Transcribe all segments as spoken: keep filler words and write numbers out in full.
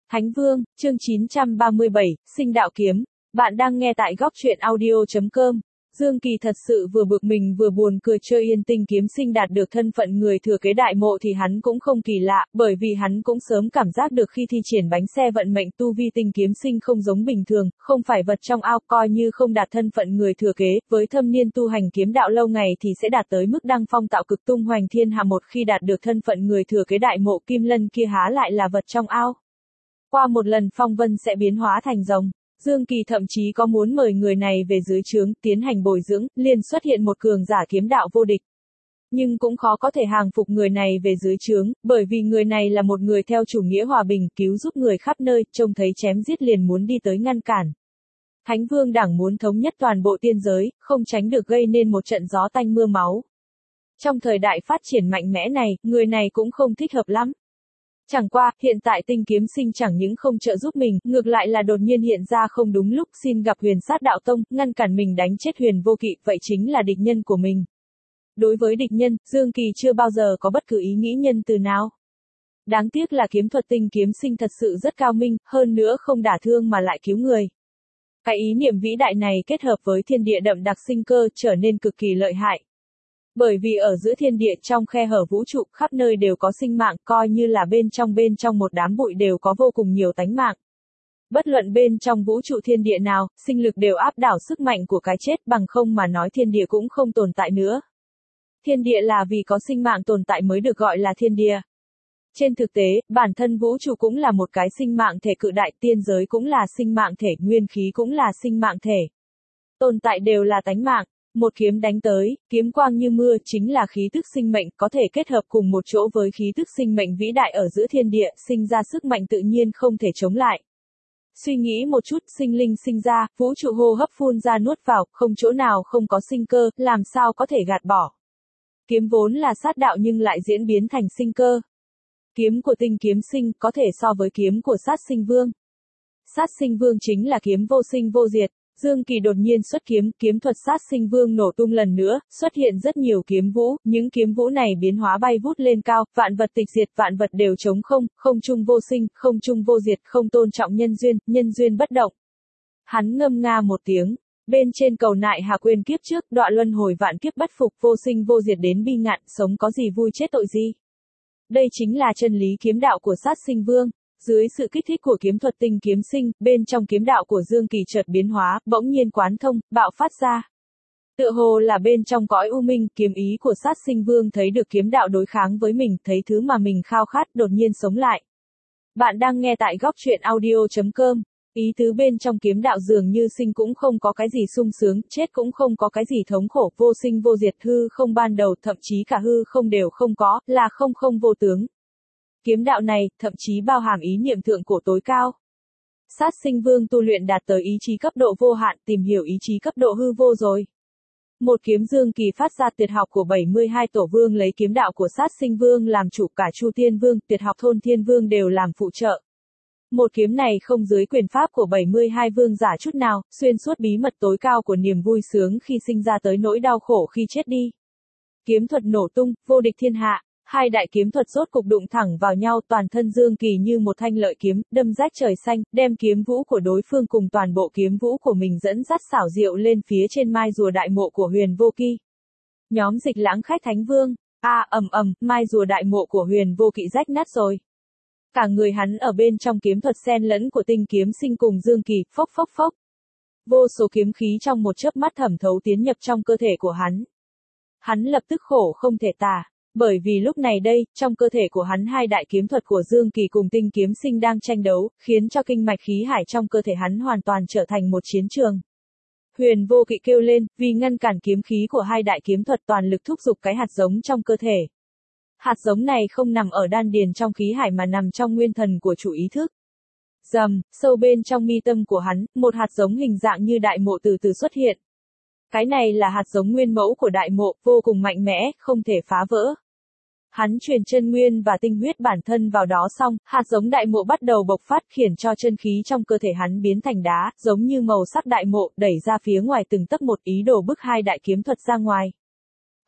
Thánh Vương, chương chín trăm ba mươi bảy, Sinh Đạo Kiếm. Bạn đang nghe tại góc truyện audio chấm com. Dương Kỳ thật sự vừa bực mình vừa buồn cười, chơi Yên Tinh Kiếm Sinh đạt được thân phận người thừa kế đại mộ thì hắn cũng không kỳ lạ, bởi vì hắn cũng sớm cảm giác được khi thi triển bánh xe vận mệnh tu vi Tinh Kiếm Sinh không giống bình thường, không phải vật trong ao, coi như không đạt thân phận người thừa kế, với thâm niên tu hành kiếm đạo lâu ngày thì sẽ đạt tới mức đăng phong tạo cực tung hoành thiên hạ. Một khi đạt được thân phận người thừa kế đại mộ, Kim Lân kia há lại là vật trong ao. Qua một lần phong vân sẽ biến hóa thành rồng. Dương Kỳ thậm chí có muốn mời người này về dưới trướng, tiến hành bồi dưỡng, liền xuất hiện một cường giả kiếm đạo vô địch. Nhưng cũng khó có thể hàng phục người này về dưới trướng, bởi vì người này là một người theo chủ nghĩa hòa bình, cứu giúp người khắp nơi, trông thấy chém giết liền muốn đi tới ngăn cản. Thánh Vương đảng muốn thống nhất toàn bộ tiên giới, không tránh được gây nên một trận gió tanh mưa máu. Trong thời đại phát triển mạnh mẽ này, người này cũng không thích hợp lắm. Chẳng qua, hiện tại Tinh Kiếm Sinh chẳng những không trợ giúp mình, ngược lại là đột nhiên hiện ra không đúng lúc, xin gặp Huyền Sát Đạo Tông, ngăn cản mình đánh chết Huyền Vô Kỵ, vậy chính là địch nhân của mình. Đối với địch nhân, Dương Kỳ chưa bao giờ có bất cứ ý nghĩ nhân từ nào. Đáng tiếc là kiếm thuật Tinh Kiếm Sinh thật sự rất cao minh, hơn nữa không đả thương mà lại cứu người. Cái ý niệm vĩ đại này kết hợp với thiên địa đậm đặc sinh cơ trở nên cực kỳ lợi hại. Bởi vì ở giữa thiên địa, trong khe hở vũ trụ, khắp nơi đều có sinh mạng, coi như là bên trong bên trong một đám bụi đều có vô cùng nhiều tánh mạng. Bất luận bên trong vũ trụ thiên địa nào, sinh lực đều áp đảo sức mạnh của cái chết, bằng không mà nói thiên địa cũng không tồn tại nữa. Thiên địa là vì có sinh mạng tồn tại mới được gọi là thiên địa. Trên thực tế, bản thân vũ trụ cũng là một cái sinh mạng thể cự đại, tiên giới cũng là sinh mạng thể, nguyên khí cũng là sinh mạng thể. Tồn tại đều là tánh mạng. Một kiếm đánh tới, kiếm quang như mưa, chính là khí tức sinh mệnh, có thể kết hợp cùng một chỗ với khí tức sinh mệnh vĩ đại ở giữa thiên địa, sinh ra sức mạnh tự nhiên không thể chống lại. Suy nghĩ một chút, sinh linh sinh ra, vũ trụ hô hấp phun ra nuốt vào, không chỗ nào không có sinh cơ, làm sao có thể gạt bỏ. Kiếm vốn là sát đạo nhưng lại diễn biến thành sinh cơ. Kiếm của Tinh Kiếm Sinh có thể so với kiếm của Sát Sinh Vương. Sát Sinh Vương chính là kiếm vô sinh vô diệt. Dương Kỳ đột nhiên xuất kiếm, kiếm thuật Sát Sinh Vương nổ tung lần nữa, xuất hiện rất nhiều kiếm vũ, những kiếm vũ này biến hóa bay vút lên cao, vạn vật tịch diệt, vạn vật đều trống không, không trung vô sinh, không trung vô diệt, không tôn trọng nhân duyên, nhân duyên bất động. Hắn ngâm nga một tiếng, bên trên cầu nại hà quên kiếp trước, đọa luân hồi vạn kiếp bất phục, vô sinh vô diệt đến bi ngạn, sống có gì vui chết tội gì. Đây chính là chân lý kiếm đạo của Sát Sinh Vương. Dưới sự kích thích của kiếm thuật Tinh Kiếm Sinh, bên trong kiếm đạo của Dương Kỳ chợt biến hóa, bỗng nhiên quán thông, bạo phát ra. Tựa hồ là bên trong cõi u minh, kiếm ý của Sát Sinh Vương thấy được kiếm đạo đối kháng với mình, thấy thứ mà mình khao khát, đột nhiên sống lại. Bạn đang nghe tại góc truyện audio chấm com. Ý tứ bên trong kiếm đạo dường như sinh cũng không có cái gì sung sướng, chết cũng không có cái gì thống khổ, vô sinh vô diệt, hư không ban đầu, thậm chí cả hư không đều không có, là không không vô tướng. Kiếm đạo này, thậm chí bao hàm ý niệm thượng cổ tối cao. Sát Sinh Vương tu luyện đạt tới ý chí cấp độ vô hạn, tìm hiểu ý chí cấp độ hư vô rồi. Một kiếm Dương Kỳ phát ra tuyệt học của bảy mươi hai tổ vương lấy kiếm đạo của Sát Sinh Vương làm chủ, cả Chu Thiên Vương, tuyệt học Thôn Thiên Vương đều làm phụ trợ. Một kiếm này không dưới quyền pháp của bảy mươi hai vương giả chút nào, xuyên suốt bí mật tối cao của niềm vui sướng khi sinh ra tới nỗi đau khổ khi chết đi. Kiếm thuật nổ tung, vô địch thiên hạ. Hai đại kiếm thuật rốt cục đụng thẳng vào nhau, toàn thân Dương Kỳ như một thanh lợi kiếm, đâm rách trời xanh, đem kiếm vũ của đối phương cùng toàn bộ kiếm vũ của mình dẫn dắt xảo diệu lên phía trên mai rùa đại mộ của Huyền Vô Kỵ. Nhóm Dịch Lãng khách Thánh Vương, a ầm ầm, mai rùa đại mộ của Huyền Vô Kỵ rách nát rồi. Cả người hắn ở bên trong kiếm thuật xen lẫn của Tinh Kiếm Sinh cùng Dương Kỳ, phốc phốc phốc. Vô số kiếm khí trong một chớp mắt thẩm thấu tiến nhập trong cơ thể của hắn. Hắn lập tức khổ không thể tả. Bởi vì lúc này đây, trong cơ thể của hắn hai đại kiếm thuật của Dương Kỳ cùng Tinh Kiếm Sinh đang tranh đấu, khiến cho kinh mạch khí hải trong cơ thể hắn hoàn toàn trở thành một chiến trường. Huyền Vô Kỵ kêu lên, vì ngăn cản kiếm khí của hai đại kiếm thuật toàn lực thúc giục cái hạt giống trong cơ thể. Hạt giống này không nằm ở đan điền trong khí hải mà nằm trong nguyên thần của chủ ý thức. Rầm, sâu bên trong mi tâm của hắn, một hạt giống hình dạng như đại mộ từ từ xuất hiện. Cái này là hạt giống nguyên mẫu của đại mộ, vô cùng mạnh mẽ, không thể phá vỡ. Hắn truyền chân nguyên và tinh huyết bản thân vào đó xong, hạt giống đại mộ bắt đầu bộc phát, khiến cho chân khí trong cơ thể hắn biến thành đá, giống như màu sắc đại mộ, đẩy ra phía ngoài từng tấc một, ý đồ bức hai đại kiếm thuật ra ngoài.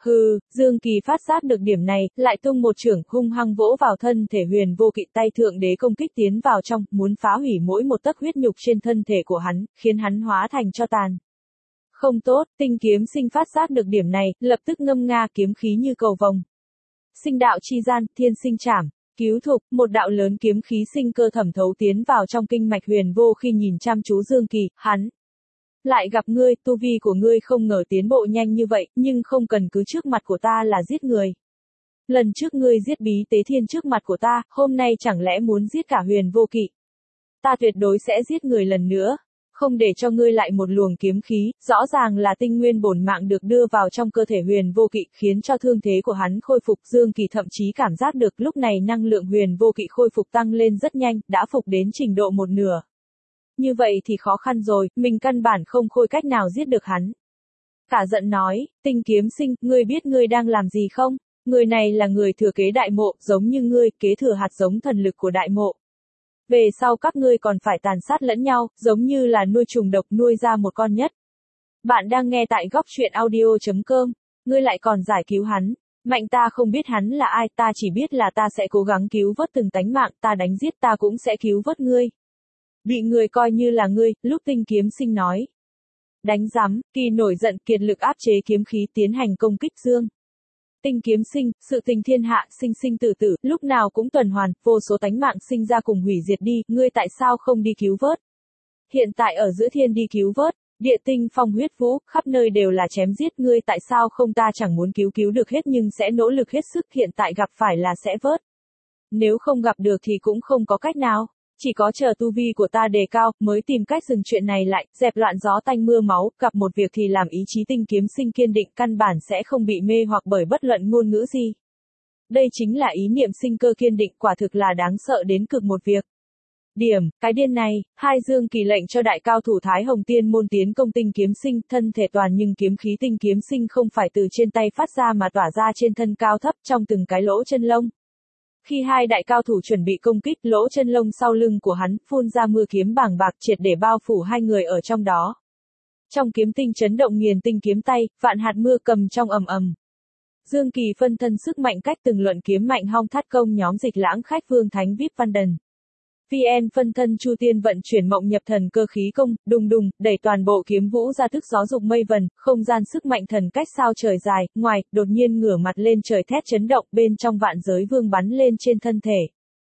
Hừ, Dương Kỳ phát giác được điểm này, lại tung một chưởng hung hăng vỗ vào thân thể Huyền Vô Kỵ, tay thượng đế công kích tiến vào trong, muốn phá hủy mỗi một tấc huyết nhục trên thân thể của hắn, khiến hắn hóa thành tro tàn. Không tốt, Tinh Kiếm Sinh phát giác được điểm này, lập tức ngâm nga kiếm khí như cầu vồng. Sinh đạo chi gian, thiên sinh trảm, cứu thục, một đạo lớn kiếm khí sinh cơ thẩm thấu tiến vào trong kinh mạch Huyền Vô khi nhìn chăm chú Dương Kỳ, hắn. Lại gặp ngươi, tu vi của ngươi không ngờ tiến bộ nhanh như vậy, nhưng không cần cứ trước mặt của ta là giết người. Lần trước ngươi giết Bí Tế Thiên trước mặt của ta, hôm nay chẳng lẽ muốn giết cả Huyền Vô Kỵ? Ta tuyệt đối sẽ giết người lần nữa, không để cho ngươi lại một luồng kiếm khí, rõ ràng là tinh nguyên bổn mạng được đưa vào trong cơ thể Huyền Vô Kỵ, khiến cho thương thế của hắn khôi phục. Dương Kỳ thậm chí cảm giác được lúc này năng lượng Huyền Vô Kỵ khôi phục tăng lên rất nhanh, đã phục đến trình độ một nửa. Như vậy thì khó khăn rồi, mình căn bản không khôi cách nào giết được hắn. Cả giận nói, Tinh Kiếm Sinh, ngươi biết ngươi đang làm gì không? Người này là người thừa kế đại mộ, giống như ngươi, kế thừa hạt giống thần lực của đại mộ. Về sau các ngươi còn phải tàn sát lẫn nhau, giống như là nuôi trùng độc nuôi ra một con nhất. Bạn đang nghe tại góc truyện audio chấm com, ngươi lại còn giải cứu hắn. Mạnh ta không biết hắn là ai, ta chỉ biết là ta sẽ cố gắng cứu vớt từng tánh mạng, ta đánh giết ta cũng sẽ cứu vớt ngươi. Bị người coi như là ngươi, lúc Tinh Kiếm Sinh nói. Đánh rắm, Kỳ nổi giận, kiệt lực áp chế kiếm khí tiến hành công kích Dương. Tinh Kiếm Sinh, sự tình thiên hạ, sinh sinh tử tử, lúc nào cũng tuần hoàn, vô số tánh mạng sinh ra cùng hủy diệt đi, ngươi tại sao không đi cứu vớt? Hiện tại ở giữa thiên đi cứu vớt, địa tinh phong huyết vũ, khắp nơi đều là chém giết, ngươi tại sao không, ta chẳng muốn cứu cứu được hết nhưng sẽ nỗ lực hết sức, hiện tại gặp phải là sẽ vớt. Nếu không gặp được thì cũng không có cách nào. Chỉ có chờ tu vi của ta đề cao, mới tìm cách dừng chuyện này lại, dẹp loạn gió tanh mưa máu, gặp một việc thì làm ý chí Tinh Kiếm Sinh kiên định, căn bản sẽ không bị mê hoặc bởi bất luận ngôn ngữ gì. Đây chính là ý niệm sinh cơ kiên định, quả thực là đáng sợ đến cực một việc. Điểm, cái điên này, hai Dương Kỳ lệnh cho đại cao thủ Thái Hồng Tiên môn tiến công Tinh Kiếm Sinh, thân thể toàn nhưng kiếm khí Tinh Kiếm Sinh không phải từ trên tay phát ra mà tỏa ra trên thân cao thấp trong từng cái lỗ chân lông. Khi hai đại cao thủ chuẩn bị công kích, lỗ chân lông sau lưng của hắn phun ra mưa kiếm bàng bạc triệt để bao phủ hai người ở trong đó. Trong kiếm tinh chấn động nghiền tinh kiếm tay, vạn hạt mưa cầm trong ầm ầm. Dương Kỳ phân thân sức mạnh cách từng luận kiếm mạnh hong thắt công nhóm dịch lãng khách Vương Thánh vê i pê Văn Đần. vê en phân thân Chu Tiên vận chuyển mộng nhập thần cơ khí công, đùng đùng, đẩy toàn bộ kiếm vũ ra thức gió dục mây vần, không gian sức mạnh thần cách sao trời dài, ngoài, đột nhiên ngửa mặt lên trời thét chấn động, bên trong vạn giới vương bắn lên trên thân thể.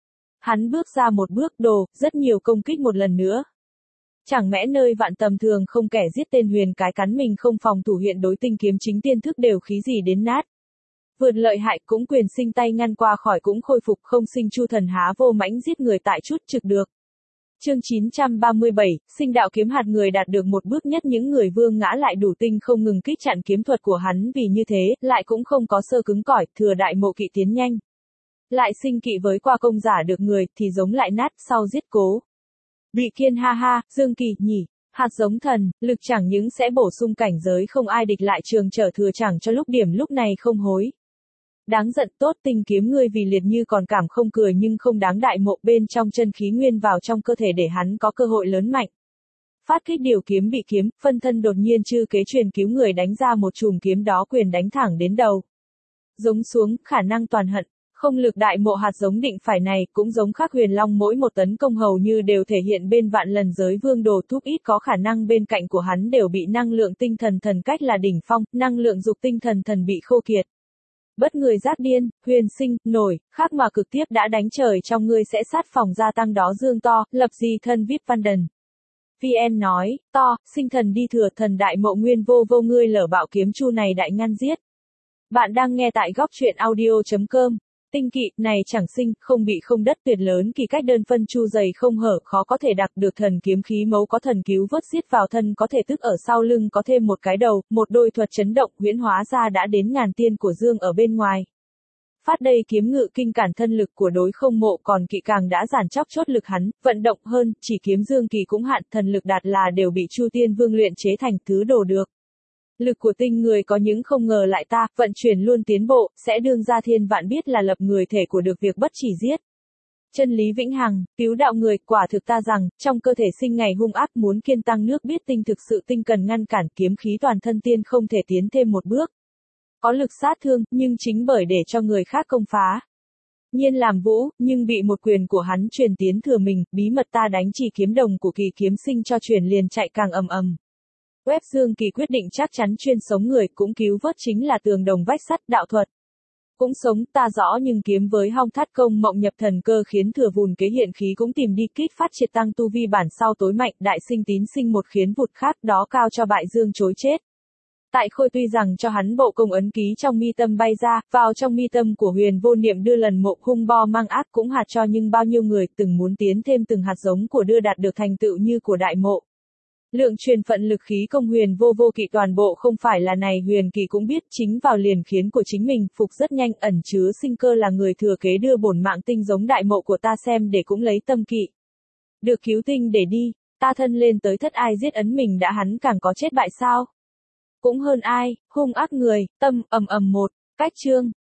Hắn bước ra một bước đồ, rất nhiều công kích một lần nữa. Chẳng mẽ nơi vạn tầm thường không kẻ giết tên huyền cái cắn mình không phòng thủ hiện đối Tinh Kiếm chính tiên thức đều khí gì đến nát. Vượt lợi hại cũng quyền sinh tay ngăn qua khỏi cũng khôi phục không sinh chu thần há vô mãnh giết người tại chút trực được. Chương chín trăm ba mươi bảy, sinh đạo kiếm hạt người đạt được một bước nhất những người vương ngã lại đủ tinh không ngừng kích chặn kiếm thuật của hắn vì như thế, lại cũng không có sơ cứng cỏi, thừa đại mộ kỵ tiến nhanh. Lại sinh kỵ với qua công giả được người thì giống lại nát sau giết cố. Bị kiên ha ha, Dương Kỳ nhỉ. Hạt giống thần, lực chẳng những sẽ bổ sung cảnh giới không ai địch lại trường trở thừa chẳng cho lúc điểm lúc này không hối. Đáng giận tốt Tinh Kiếm ngươi vì liệt như còn cảm không cười nhưng không đáng đại mộ bên trong chân khí nguyên vào trong cơ thể để hắn có cơ hội lớn mạnh. Phát kích điều kiếm bị kiếm, phân thân đột nhiên chư kế truyền cứu người đánh ra một chùm kiếm đó quyền đánh thẳng đến đầu. Giống xuống, khả năng toàn hận. Không lực đại mộ hạt giống định phải này, cũng giống khác huyền long mỗi một tấn công hầu như đều thể hiện bên vạn lần giới vương đồ thúc ít có khả năng bên cạnh của hắn đều bị năng lượng tinh thần thần cách là đỉnh phong, năng lượng dục tinh thần thần bị khô kiệt. Bất người giác điên, huyền sinh, nổi, khác mà cực tiếp đã đánh trời trong ngươi sẽ sát phòng gia tăng đó dương to, lập gì thân vê i pê Văn Đần. vê en nói, to, sinh thần đi thừa thần đại mộ nguyên vô vô ngươi lở bạo kiếm chu này đại ngăn giết. Bạn đang nghe tại góc truyện audio chấm com. Tinh kỵ, này chẳng sinh, không bị không đất tuyệt lớn kỳ cách đơn phân chu dày không hở, khó có thể đặc được thần kiếm khí mấu có thần cứu vớt giết vào thân có thể tức ở sau lưng có thêm một cái đầu, một đôi thuật chấn động huyễn hóa ra đã đến ngàn tiên của Dương ở bên ngoài. Phát đây kiếm ngự kinh cản thân lực của đối không mộ còn kỵ càng đã giản chóc chốt lực hắn, vận động hơn, chỉ kiếm Dương Kỳ cũng hạn thần lực đạt là đều bị Chu Tiên Vương luyện chế thành thứ đồ được. Lực của tinh người có những không ngờ lại ta, vận chuyển luôn tiến bộ, sẽ đương ra thiên vạn biết là lập người thể của được việc bất chỉ giết. Chân lý vĩnh hằng, cứu đạo người, quả thực ta rằng, trong cơ thể sinh ngày hung ác muốn kiên tăng nước biết tinh thực sự tinh cần ngăn cản kiếm khí toàn thân tiên không thể tiến thêm một bước. có lực sát thương, nhưng chính bởi để cho người khác công phá. Nhiên làm vũ, nhưng bị một quyền của hắn truyền tiến thừa mình, bí mật ta đánh chỉ kiếm đồng của Kỳ kiếm sinh cho truyền liền chạy càng ầm ầm. Web Dương Kỳ quyết định chắc chắn chuyên sống người, cũng cứu vớt chính là tường đồng vách sắt đạo thuật. Cũng sống ta rõ nhưng kiếm với hong thắt công mộng nhập thần cơ khiến thừa vùn kế hiện khí cũng tìm đi kích phát triệt tăng tu vi bản sau tối mạnh đại sinh tín sinh một khiến vụt khác đó cao cho bại dương chối chết. Tại Khôi tuy rằng cho hắn bộ công ấn ký trong mi tâm bay ra, vào trong mi tâm của Huyền Vô Niệm đưa lần mộ hung bo mang ác cũng hạt cho nhưng bao nhiêu người từng muốn tiến thêm từng hạt giống của đưa đạt được thành tựu như của đại mộ. Lượng truyền phận lực khí công Huyền Vô Vô Kỵ toàn bộ không phải là này Huyền Kỳ cũng biết chính vào liền khiến của chính mình phục rất nhanh ẩn chứa sinh cơ là người thừa kế đưa bổn mạng tinh giống đại mộ của ta xem để cũng lấy tâm kỵ. Được cứu tinh để đi, ta thân lên tới thất ai giết ấn mình đã hắn càng có chết bại sao? Cũng hơn ai, hung ác người, tâm ầm ầm một, cách chương.